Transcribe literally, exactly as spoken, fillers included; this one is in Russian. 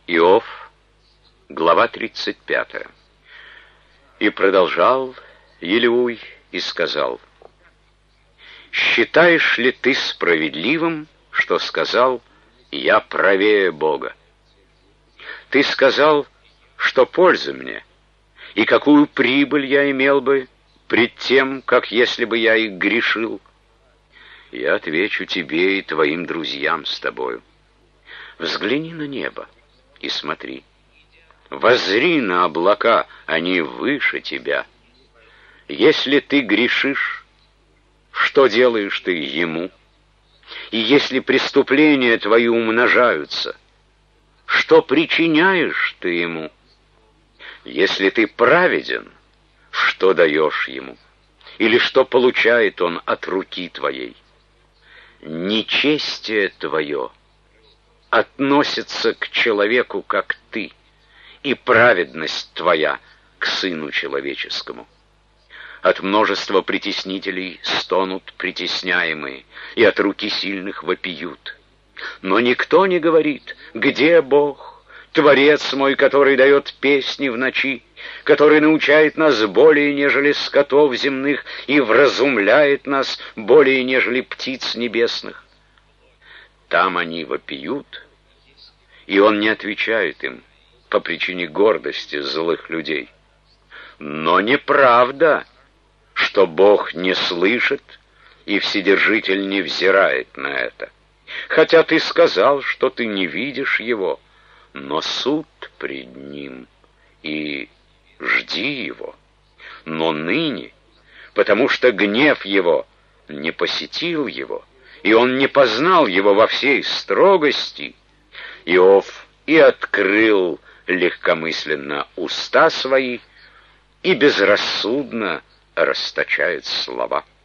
Иов, глава тридцать пятая. И продолжал Елеуй и сказал: «Считаешь ли ты справедливым, что сказал: я правее Бога? Ты сказал, что польза мне, и какую прибыль я имел бы пред тем, как если бы я и грешил. Я отвечу тебе и твоим друзьям с тобою. Взгляни на небо и смотри. Воззри на облака, они выше тебя. Если ты грешишь, что делаешь ты ему? И если преступления твои умножаются, что причиняешь ты ему? Если ты праведен, что даешь ему? Или что получает он от руки твоей? Нечестие твое относится к человеку, как ты, и праведность твоя к сыну человеческому. От множества притеснителей стонут притесняемые, и от руки сильных вопиют. Но никто не говорит: где Бог, Творец мой, который дает песни в ночи, который научает нас более, нежели скотов земных, и вразумляет нас более, нежели птиц небесных. Там они вопиют, и он не отвечает им по причине гордости злых людей. Но неправда, что Бог не слышит, и Вседержитель не взирает на это. Хотя ты сказал, что ты не видишь его, но суд пред ним, и жди его. Но ныне, потому что гнев его не посетил его, и он не познал его во всей строгости, Иов и открыл легкомысленно уста свои и безрассудно расточает слова.